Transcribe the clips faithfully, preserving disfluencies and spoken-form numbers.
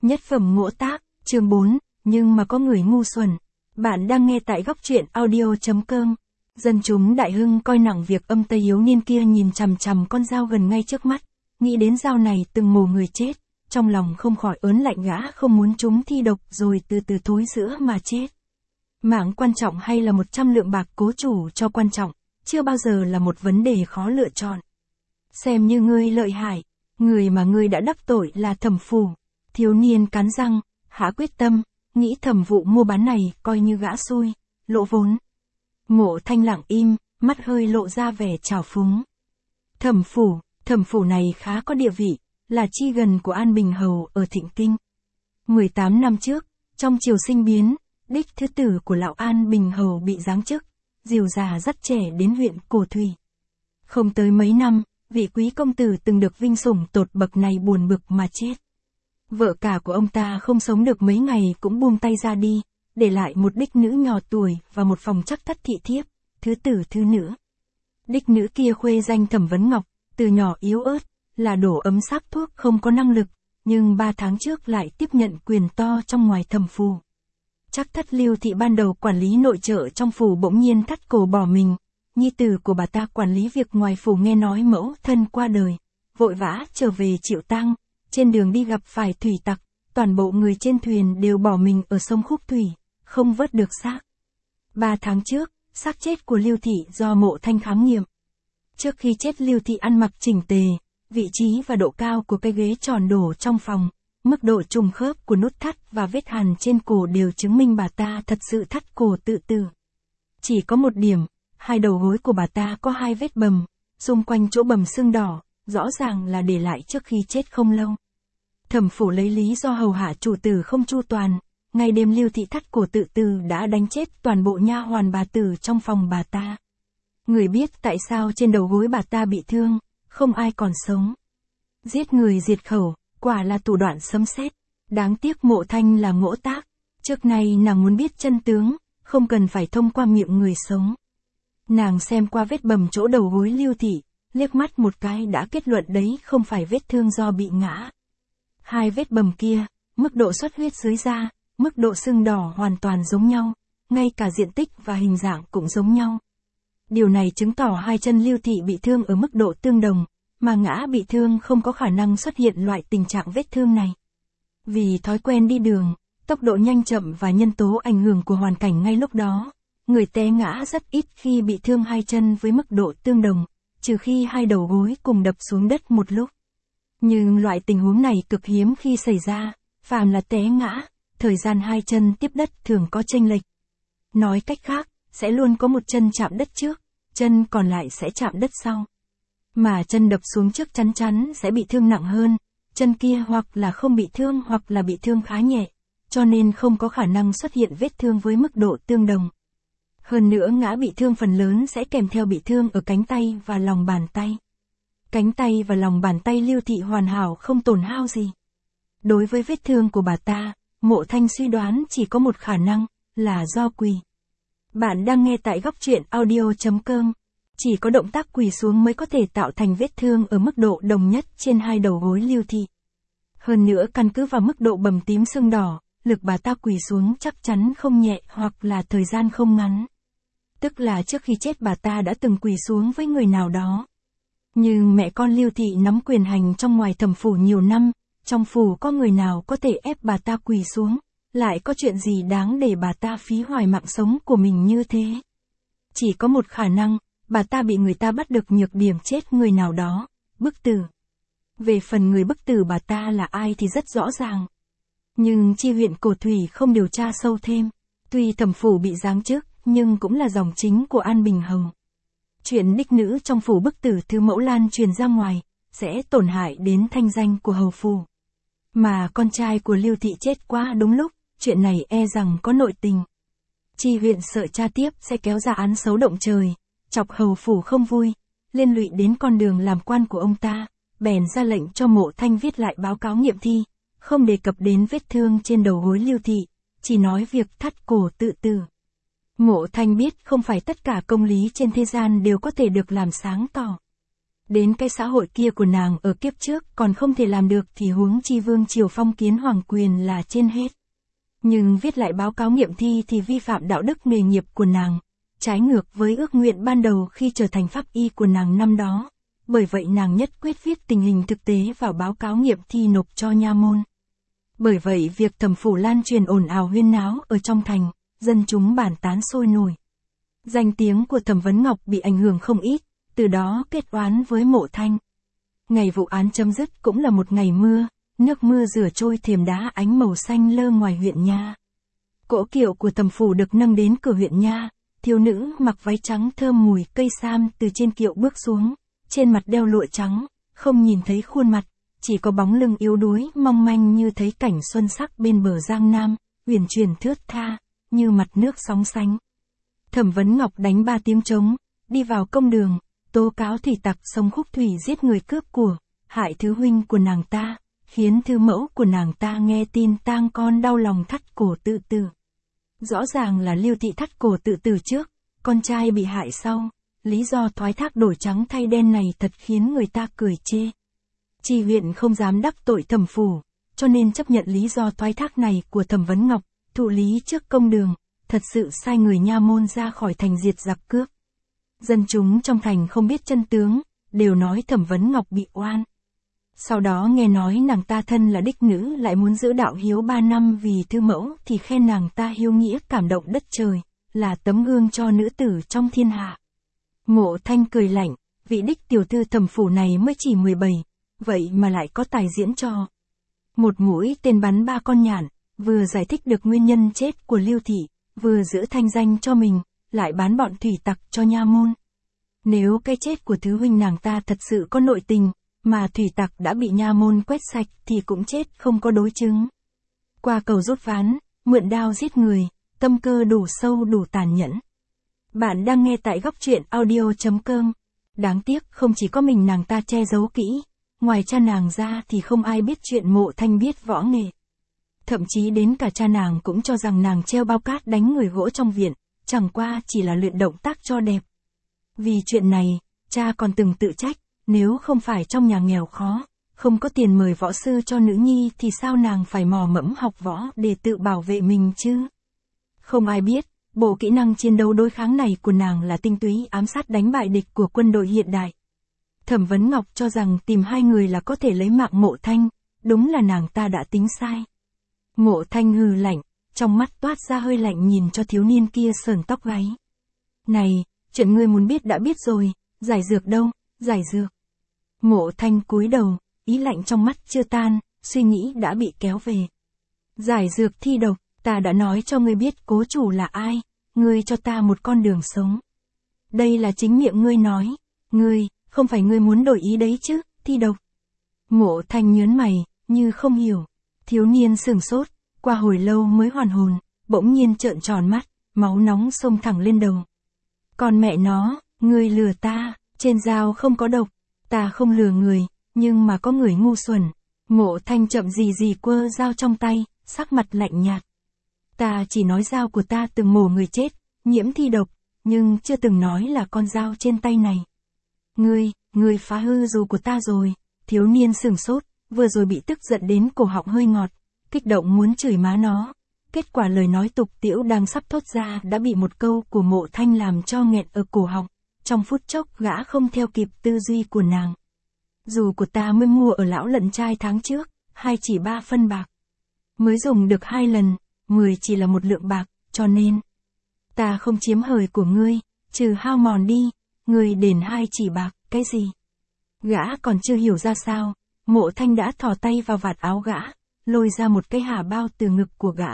Nhất phẩm ngỗ tác, chương bốn, nhưng mà có người ngu xuẩn. Bạn đang nghe tại góc truyện audio.com. Dân chúng Đại Hưng coi nặng việc âm Tây yếu niên kia nhìn chằm chằm con dao gần ngay trước mắt, nghĩ đến dao này từng mổ người chết, trong lòng không khỏi ớn lạnh, gã không muốn chúng thi độc rồi từ từ thối rữa mà chết. Mạng quan trọng hay là một trăm lượng bạc cố chủ cho quan trọng, chưa bao giờ là một vấn đề khó lựa chọn. Xem như ngươi lợi hại, người mà ngươi đã đắc tội là Thẩm Phủ. Thiếu niên cắn răng, hạ quyết tâm, nghĩ thầm vụ mua bán này coi như gã xui, lỗ vốn. Ngộ Thanh lặng im, mắt hơi lộ ra vẻ trào phúng. Thẩm Phủ, Thẩm Phủ này khá có địa vị, là chi gần của An Bình Hầu ở Thịnh Kinh. mười tám năm trước, trong triều sinh biến, đích thứ tử của lão An Bình Hầu bị giáng chức, dìu già dắt trẻ đến huyện Cổ Thủy. Không tới mấy năm, vị quý công tử từng được vinh sủng tột bậc này buồn bực mà chết. Vợ cả của ông ta không sống được mấy ngày cũng buông tay ra đi, để lại một đích nữ nhỏ tuổi và một phòng chắc thất thị thiếp, thứ tử thứ nữ. Đích nữ kia khuê danh Thẩm Vấn Ngọc, từ nhỏ yếu ớt, là đổ ấm sắc thuốc không có năng lực, nhưng ba tháng trước lại tiếp nhận quyền to trong ngoài Thẩm Phủ. Chắc thất Lưu thị ban đầu quản lý nội trợ trong phủ bỗng nhiên thắt cổ bỏ mình, nhi tử của bà ta quản lý việc ngoài phủ nghe nói mẫu thân qua đời, vội vã trở về chịu tang, trên đường đi gặp phải thủy tặc, toàn bộ người trên thuyền đều bỏ mình ở sông Khúc Thủy, không vớt được xác. Ba tháng trước, xác chết của Lưu thị do Mộ Thanh khám nghiệm. Trước khi chết Lưu thị ăn mặc chỉnh tề, vị trí và độ cao của cái ghế tròn đổ trong phòng, mức độ trùng khớp của nút thắt và vết hằn trên cổ đều chứng minh bà ta thật sự thắt cổ tự tử. Chỉ có một điểm, hai đầu gối của bà ta có hai vết bầm, xung quanh chỗ bầm sưng đỏ, rõ ràng là để lại trước khi chết không lâu. Thẩm Phủ lấy lý do hầu hạ chủ tử không chu toàn, ngày đêm Lưu thị thắt cổ tự tử đã đánh chết toàn bộ nha hoàn bà tử trong phòng bà ta. Người biết tại sao trên đầu gối bà ta bị thương, không ai còn sống. Giết người diệt khẩu, quả là thủ đoạn sấm sét. Đáng tiếc Mộ Thanh là ngỗ tác, trước nay nàng muốn biết chân tướng, không cần phải thông qua miệng người sống. Nàng xem qua vết bầm chỗ đầu gối Lưu thị, liếc mắt một cái đã kết luận đấy không phải vết thương do bị ngã. Hai vết bầm kia, mức độ xuất huyết dưới da, mức độ sưng đỏ hoàn toàn giống nhau, ngay cả diện tích và hình dạng cũng giống nhau. Điều này chứng tỏ hai chân Lưu thị bị thương ở mức độ tương đồng, mà ngã bị thương không có khả năng xuất hiện loại tình trạng vết thương này. Vì thói quen đi đường, tốc độ nhanh chậm và nhân tố ảnh hưởng của hoàn cảnh ngay lúc đó, người té ngã rất ít khi bị thương hai chân với mức độ tương đồng, trừ khi hai đầu gối cùng đập xuống đất một lúc. Nhưng loại tình huống này cực hiếm khi xảy ra, phàm là té ngã, thời gian hai chân tiếp đất thường có chênh lệch. Nói cách khác, sẽ luôn có một chân chạm đất trước, chân còn lại sẽ chạm đất sau. Mà chân đập xuống trước chắn chắn sẽ bị thương nặng hơn, chân kia hoặc là không bị thương hoặc là bị thương khá nhẹ, cho nên không có khả năng xuất hiện vết thương với mức độ tương đồng. Hơn nữa ngã bị thương phần lớn sẽ kèm theo bị thương ở cánh tay và lòng bàn tay. Cánh tay và lòng bàn tay Lưu thị hoàn hảo không tổn hao gì. Đối với vết thương của bà ta, Mộ Thanh suy đoán chỉ có một khả năng, là do quỳ. Bạn đang nghe tại góc truyện audio.com. Chỉ có động tác quỳ xuống mới có thể tạo thành vết thương ở mức độ đồng nhất trên hai đầu gối Lưu thị. Hơn nữa căn cứ vào mức độ bầm tím sưng đỏ, lực bà ta quỳ xuống chắc chắn không nhẹ hoặc là thời gian không ngắn. Tức là trước khi chết bà ta đã từng quỳ xuống với người nào đó. Nhưng mẹ con Lưu thị nắm quyền hành trong ngoài Thẩm Phủ nhiều năm, trong phủ có người nào có thể ép bà ta quỳ xuống, lại có chuyện gì đáng để bà ta phí hoài mạng sống của mình như thế. Chỉ có một khả năng, bà ta bị người ta bắt được nhược điểm chết người nào đó, bức tử. Về phần người bức tử bà ta là ai thì rất rõ ràng. Nhưng chi huyện Cổ Thủy không điều tra sâu thêm, tuy Thẩm Phủ bị giáng chức, nhưng cũng là dòng chính của An Bình Hầu. Chuyện đích nữ trong phủ bức tử thứ mẫu lan truyền ra ngoài, sẽ tổn hại đến thanh danh của hầu phủ. Mà con trai của Lưu thị chết quá đúng lúc, chuyện này e rằng có nội tình. Chi huyện sợ cha tiếp sẽ kéo ra án xấu động trời, chọc hầu phủ không vui, liên lụy đến con đường làm quan của ông ta, bèn ra lệnh cho Mộ Thanh viết lại báo cáo nghiệm thi, không đề cập đến vết thương trên đầu gối Lưu thị, chỉ nói việc thắt cổ tự tử. Mộ Thanh biết không phải tất cả công lý trên thế gian đều có thể được làm sáng tỏ. Đến cái xã hội kia của nàng ở kiếp trước còn không thể làm được thì huống chi vương triều phong kiến hoàng quyền là trên hết. Nhưng viết lại báo cáo nghiệm thi thì vi phạm đạo đức nghề nghiệp của nàng, trái ngược với ước nguyện ban đầu khi trở thành pháp y của nàng năm đó. Bởi vậy nàng nhất quyết viết tình hình thực tế vào báo cáo nghiệm thi nộp cho nha môn. Bởi vậy việc Thẩm phủ lan truyền ồn ào huyên náo ở trong thành, dân chúng bàn tán sôi nổi. Danh tiếng của Thẩm Vấn Ngọc bị ảnh hưởng không ít, từ đó kết oán với Mộ Thanh. Ngày vụ án chấm dứt cũng là một ngày mưa, nước mưa rửa trôi thềm đá ánh màu xanh lơ ngoài huyện nha. Cỗ kiệu của Thẩm phủ được nâng đến cửa huyện nha, thiếu nữ mặc váy trắng thơm mùi cây sam từ trên kiệu bước xuống, trên mặt đeo lụa trắng, không nhìn thấy khuôn mặt, chỉ có bóng lưng yếu đuối mong manh như thấy cảnh xuân sắc bên bờ Giang Nam, uyển chuyển thướt tha, như mặt nước sóng sánh. Thẩm Vấn Ngọc đánh ba tiếng trống, đi vào công đường, tố cáo thủy tặc sông Khúc Thủy giết người cướp của, hại thứ huynh của nàng ta, khiến thư mẫu của nàng ta nghe tin tang con đau lòng thắt cổ tự tử. Rõ ràng là Lưu Thị thắt cổ tự tử trước, con trai bị hại sau, lý do thoái thác đổi trắng thay đen này thật khiến người ta cười chê. Tri huyện không dám đắc tội Thẩm phủ, cho nên chấp nhận lý do thoái thác này của Thẩm Vấn Ngọc, thụ lý trước công đường, thật sự sai người nha môn ra khỏi thành diệt giặc cướp. Dân chúng trong thành không biết chân tướng, đều nói Thẩm Vấn Ngọc bị oan. Sau đó nghe nói nàng ta thân là đích nữ lại muốn giữ đạo hiếu ba năm vì thư mẫu thì khen nàng ta hiếu nghĩa cảm động đất trời, là tấm gương cho nữ tử trong thiên hạ. Mộ Thanh cười lạnh, vị đích tiểu thư Thẩm phủ này mới chỉ mười bảy, vậy mà lại có tài diễn trò. Một mũi tên bắn ba con nhạn, vừa giải thích được nguyên nhân chết của Lưu Thị, vừa giữ thanh danh cho mình, lại bán bọn thủy tặc cho nha môn. Nếu cái chết của thứ huynh nàng ta thật sự có nội tình, mà thủy tặc đã bị nha môn quét sạch thì cũng chết không có đối chứng. Qua cầu rút ván, mượn đao giết người, tâm cơ đủ sâu đủ tàn nhẫn. Bạn đang nghe tại góc truyện audio chấm com. Đáng tiếc không chỉ có mình nàng ta che giấu kỹ, ngoài cha nàng ra thì không ai biết chuyện Mộ Thanh biết võ nghệ. Thậm chí đến cả cha nàng cũng cho rằng nàng treo bao cát đánh người gỗ trong viện, chẳng qua chỉ là luyện động tác cho đẹp. Vì chuyện này, cha còn từng tự trách, nếu không phải trong nhà nghèo khó, không có tiền mời võ sư cho nữ nhi thì sao nàng phải mò mẫm học võ để tự bảo vệ mình chứ? Không ai biết, bộ kỹ năng chiến đấu đối kháng này của nàng là tinh túy ám sát đánh bại địch của quân đội hiện đại. Thẩm Vấn Ngọc cho rằng tìm hai người là có thể lấy mạng Mộ Thanh, đúng là nàng ta đã tính sai. Mộ Thanh hừ lạnh, trong mắt toát ra hơi lạnh nhìn cho thiếu niên kia sờn tóc gáy. Này, chuyện ngươi muốn biết đã biết rồi, giải dược đâu, giải dược. Mộ Thanh cúi đầu, ý lạnh trong mắt chưa tan, suy nghĩ đã bị kéo về. Giải dược thi độc, ta đã nói cho ngươi biết cố chủ là ai, ngươi cho ta một con đường sống. Đây là chính miệng ngươi nói, ngươi, không phải ngươi muốn đổi ý đấy chứ, thi độc. Mộ Thanh nhớn mày, như không hiểu. Thiếu niên sửng sốt, qua hồi lâu mới hoàn hồn, bỗng nhiên trợn tròn mắt, máu nóng xông thẳng lên đầu. Còn mẹ nó, ngươi lừa ta, trên dao không có độc, ta không lừa người, nhưng mà có người ngu xuẩn. Mộ Thanh chậm gì gì quơ dao trong tay, sắc mặt lạnh nhạt. Ta chỉ nói dao của ta từng mổ người chết, nhiễm thi độc, nhưng chưa từng nói là con dao trên tay này. Ngươi, ngươi phá hư dù của ta rồi. Thiếu niên sửng sốt, vừa rồi bị tức giận đến cổ họng hơi ngọt, kích động muốn chửi má nó. Kết quả lời nói tục tĩu đang sắp thốt ra đã bị một câu của Mộ Thanh làm cho nghẹn ở cổ họng. Trong phút chốc gã không theo kịp tư duy của nàng. Dù của ta mới mua ở lão lận trai tháng trước, hai chỉ ba phân bạc. Mới dùng được hai lần, mười chỉ là một lượng bạc, cho nên ta không chiếm hời của ngươi, trừ hao mòn đi, ngươi đền hai chỉ bạc, cái gì? Gã còn chưa hiểu ra sao, Mộ Thanh đã thò tay vào vạt áo gã, lôi ra một cái hà bao từ ngực của gã.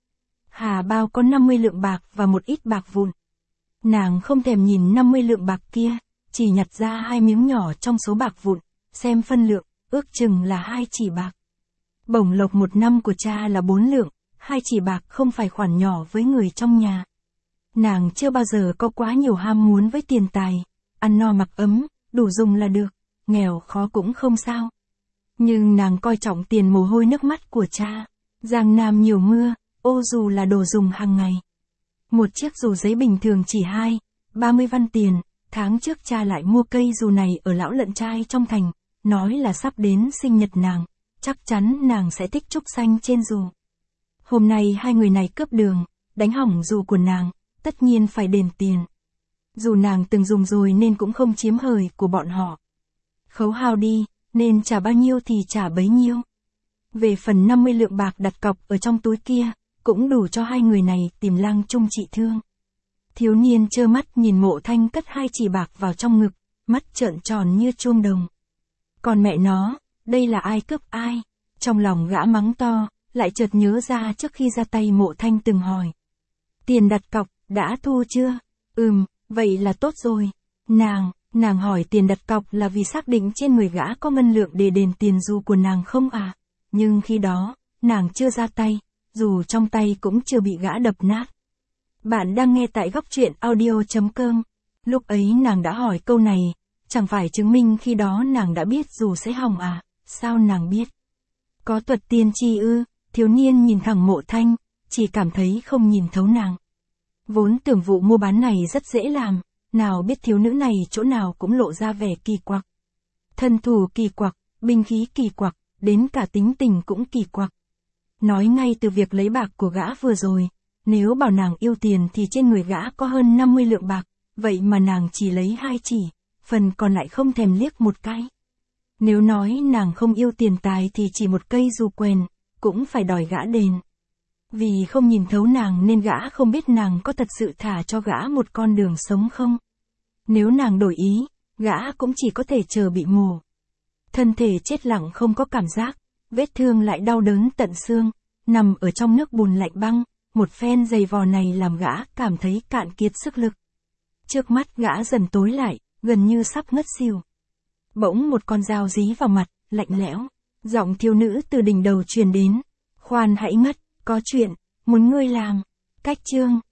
Hà bao có năm mươi lượng bạc và một ít bạc vụn. Nàng không thèm nhìn năm mươi lượng bạc kia, chỉ nhặt ra hai miếng nhỏ trong số bạc vụn, xem phân lượng, ước chừng là hai chỉ bạc. Bổng lộc một năm của cha là bốn lượng, hai chỉ bạc không phải khoản nhỏ với người trong nhà. Nàng chưa bao giờ có quá nhiều ham muốn với tiền tài, ăn no mặc ấm, đủ dùng là được, nghèo khó cũng không sao. Nhưng nàng coi trọng tiền mồ hôi nước mắt của cha. Giang Nam nhiều mưa, ô dù là đồ dùng hàng ngày. Một chiếc dù giấy bình thường chỉ hai, ba mươi văn tiền, tháng trước cha lại mua cây dù này ở lão lợn trai trong thành, nói là sắp đến sinh nhật nàng, chắc chắn nàng sẽ thích trúc xanh trên dù. Hôm nay hai người này cướp đường, đánh hỏng dù của nàng, tất nhiên phải đền tiền. Dù nàng từng dùng rồi nên cũng không chiếm hời của bọn họ. Khấu hao đi, nên trả bao nhiêu thì trả bấy nhiêu. Về phần năm mươi lượng bạc đặt cọc ở trong túi kia, cũng đủ cho hai người này tìm lang chung trị thương. Thiếu niên trơ mắt nhìn Mộ Thanh cất hai chỉ bạc vào trong ngực, mắt trợn tròn như chuông đồng. Còn mẹ nó, đây là ai cướp ai? Trong lòng gã mắng to, lại chợt nhớ ra trước khi ra tay Mộ Thanh từng hỏi. Tiền đặt cọc, đã thu chưa? Ừm, vậy là tốt rồi. Nàng, nàng hỏi tiền đặt cọc là vì xác định trên người gã có ngân lượng để đền tiền dù của nàng không à? Nhưng khi đó, nàng chưa ra tay, dù trong tay cũng chưa bị gã đập nát. Bạn đang nghe tại góc truyện audio chấm com. Lúc ấy nàng đã hỏi câu này, chẳng phải chứng minh khi đó nàng đã biết dù sẽ hỏng à? Sao nàng biết? Có thuật tiên tri ư? Thiếu niên nhìn thẳng Mộ Thanh, chỉ cảm thấy không nhìn thấu nàng. Vốn tưởng vụ mua bán này rất dễ làm, nào biết thiếu nữ này chỗ nào cũng lộ ra vẻ kỳ quặc. Thân thủ kỳ quặc, binh khí kỳ quặc, đến cả tính tình cũng kỳ quặc. Nói ngay từ việc lấy bạc của gã vừa rồi, nếu bảo nàng yêu tiền thì trên người gã có hơn năm mươi lượng bạc, vậy mà nàng chỉ lấy hai chỉ, phần còn lại không thèm liếc một cái. Nếu nói nàng không yêu tiền tài thì chỉ một cây dù quèn, cũng phải đòi gã đền. Vì không nhìn thấu nàng nên gã không biết nàng có thật sự thả cho gã một con đường sống không. Nếu nàng đổi ý, gã cũng chỉ có thể chờ bị mổ. Thân thể chết lặng không có cảm giác, vết thương lại đau đớn tận xương, nằm ở trong nước bùn lạnh băng, một phen giày vò này làm gã cảm thấy cạn kiệt sức lực. Trước mắt gã dần tối lại, gần như sắp ngất xỉu. Bỗng một con dao dí vào mặt, lạnh lẽo, giọng thiếu nữ từ đỉnh đầu truyền đến. Khoan hãy ngất, có chuyện, muốn ngươi làm. Cách chương,